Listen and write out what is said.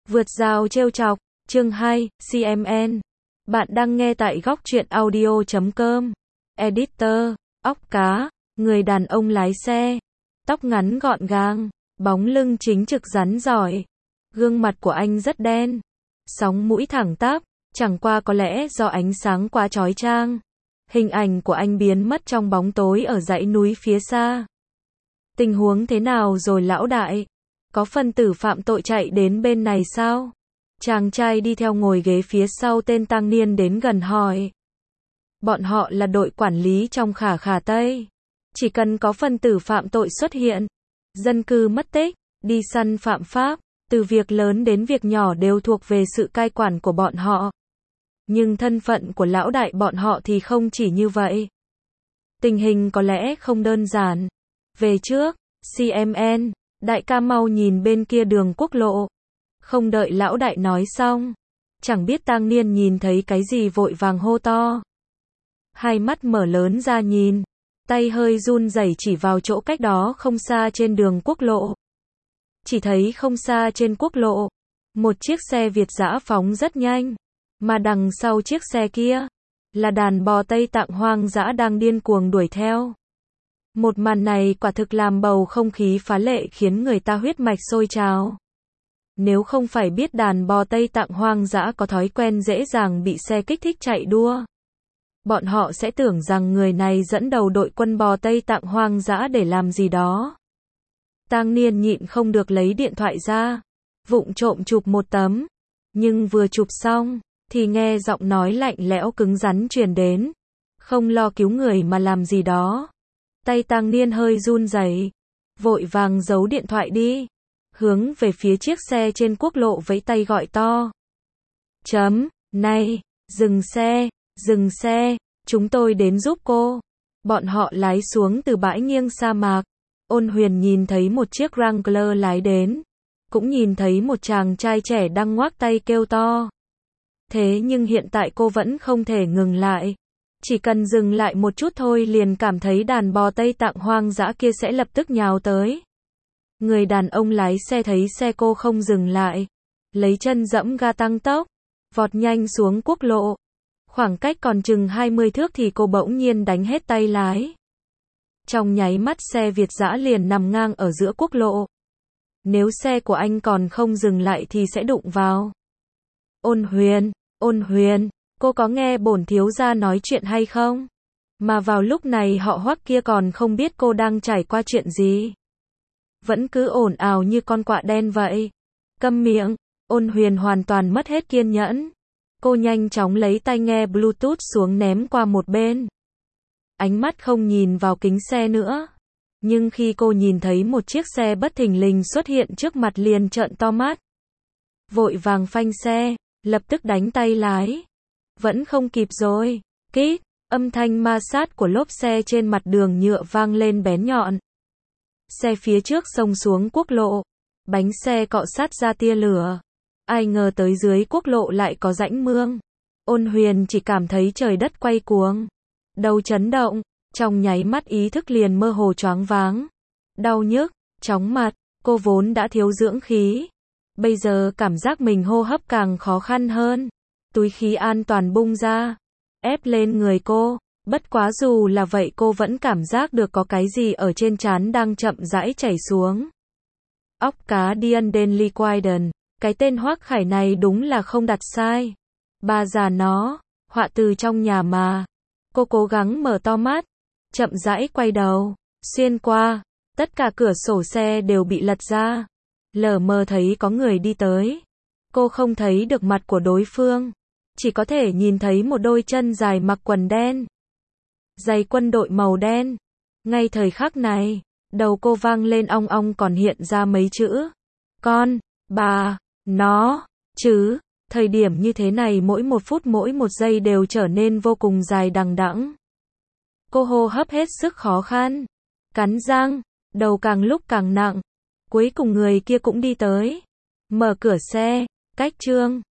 Vượt rào trêu chọc, chương 2, CMN. Bạn đang nghe tại góc truyện audio.com. Editor, óc cá, người đàn ông lái xe. Tóc ngắn gọn gàng, bóng lưng chính trực rắn giỏi. Gương mặt của anh rất đen. Sóng mũi thẳng tắp, chẳng qua có lẽ do ánh sáng quá chói chang. Hình ảnh của anh biến mất trong bóng tối ở dãy núi phía xa. Tình huống thế nào rồi lão đại? Có phân tử phạm tội chạy đến bên này sao? Chàng trai đi theo ngồi ghế phía sau tên Tăng Niên đến gần hỏi. Bọn họ là đội quản lý trong Khả Khả Tây. Chỉ cần có phân tử phạm tội xuất hiện, dân cư mất tích, đi săn phạm pháp, từ việc lớn đến việc nhỏ đều thuộc về sự cai quản của bọn họ. Nhưng thân phận của lão đại bọn họ thì không chỉ như vậy. Tình hình có lẽ không đơn giản. Về trước, CMN, đại ca mau nhìn bên kia đường quốc lộ. Không đợi lão đại nói xong, chẳng biết Tăng Niên nhìn thấy cái gì vội vàng hô to. Hai mắt mở lớn ra nhìn, tay hơi run rẩy chỉ vào chỗ cách đó không xa trên đường quốc lộ. Chỉ thấy không xa trên quốc lộ, một chiếc xe Việt dã phóng rất nhanh, mà đằng sau chiếc xe kia là đàn bò Tây Tạng hoang dã đang điên cuồng đuổi theo. Một màn này quả thực làm bầu không khí phá lệ khiến người ta huyết mạch sôi trào. Nếu không phải biết đàn bò Tây Tạng hoang dã có thói quen dễ dàng bị xe kích thích chạy đua, bọn họ sẽ tưởng rằng người này dẫn đầu đội quân bò Tây Tạng hoang dã để làm gì đó. Tăng Niên nhịn không được lấy điện thoại ra, vụng trộm chụp một tấm, nhưng vừa chụp xong thì nghe giọng nói lạnh lẽo cứng rắn truyền đến. Không lo cứu người mà làm gì đó. Tay Tăng Niên hơi run rẩy, vội vàng giấu điện thoại đi, hướng về phía chiếc xe trên quốc lộ vẫy tay gọi to. Này, dừng xe, chúng tôi đến giúp cô. Bọn họ lái xuống từ bãi nghiêng sa mạc. Ôn Huyền nhìn thấy một chiếc Wrangler lái đến, cũng nhìn thấy một chàng trai trẻ đang ngoác tay kêu to. Thế nhưng hiện tại cô vẫn không thể ngừng lại. Chỉ cần dừng lại một chút thôi liền cảm thấy đàn bò Tây Tạng hoang dã kia sẽ lập tức nhào tới. Người đàn ông lái xe thấy xe cô không dừng lại, lấy chân giẫm ga tăng tốc, vọt nhanh xuống quốc lộ. Khoảng cách còn chừng 20 thước thì cô bỗng nhiên đánh hết tay lái. Trong nháy mắt xe Việt dã liền nằm ngang ở giữa quốc lộ. Nếu xe của anh còn không dừng lại thì sẽ đụng vào. Ôn Huyền, cô có nghe bổn thiếu gia nói chuyện hay không? Mà vào lúc này họ Hoắc kia còn không biết cô đang trải qua chuyện gì. Vẫn cứ ồn ào như con quạ đen vậy. Câm miệng. Ôn Huyền hoàn toàn mất hết kiên nhẫn. Cô nhanh chóng lấy tai nghe Bluetooth xuống ném qua một bên. Ánh mắt không nhìn vào kính xe nữa. Nhưng khi cô nhìn thấy một chiếc xe bất thình lình xuất hiện trước mặt liền trợn to mắt. Vội vàng phanh xe, lập tức đánh tay lái. Vẫn không kịp rồi. Kít, âm thanh ma sát của lốp xe trên mặt đường nhựa vang lên bén nhọn. Xe phía trước xông xuống quốc lộ. Bánh xe cọ sát ra tia lửa. Ai ngờ tới dưới quốc lộ lại có rãnh mương. Ôn Huyền chỉ cảm thấy trời đất quay cuồng. Đầu chấn động, trong nháy mắt ý thức liền mơ hồ choáng váng. Đau nhức, chóng mặt, cô vốn đã thiếu dưỡng khí. Bây giờ cảm giác mình hô hấp càng khó khăn hơn. Túi khí an toàn bung ra, ép lên người cô. Bất quá dù là vậy cô vẫn cảm giác được có cái gì ở trên trán đang chậm rãi chảy xuống. Óc cá Dianden Liquiden, cái tên Hoắc Khải này đúng là không đặt sai. Bà già nó, họa từ trong nhà mà. Cô cố gắng mở to mắt, chậm rãi quay đầu, xuyên qua, tất cả cửa sổ xe đều bị lật ra. Lờ mờ thấy có người đi tới. Cô không thấy được mặt của đối phương, chỉ có thể nhìn thấy một đôi chân dài mặc quần đen, giày quân đội màu đen. Ngay thời khắc này, đầu cô vang lên ong ong còn hiện ra mấy chữ. Con, bà, nó, chứ. Thời điểm như thế này mỗi một phút mỗi một giây đều trở nên vô cùng dài đằng đẵng. Cô hô hấp hết sức khó khăn, cắn răng, đầu càng lúc càng nặng. Cuối cùng người kia cũng đi tới, mở cửa xe, cách Trương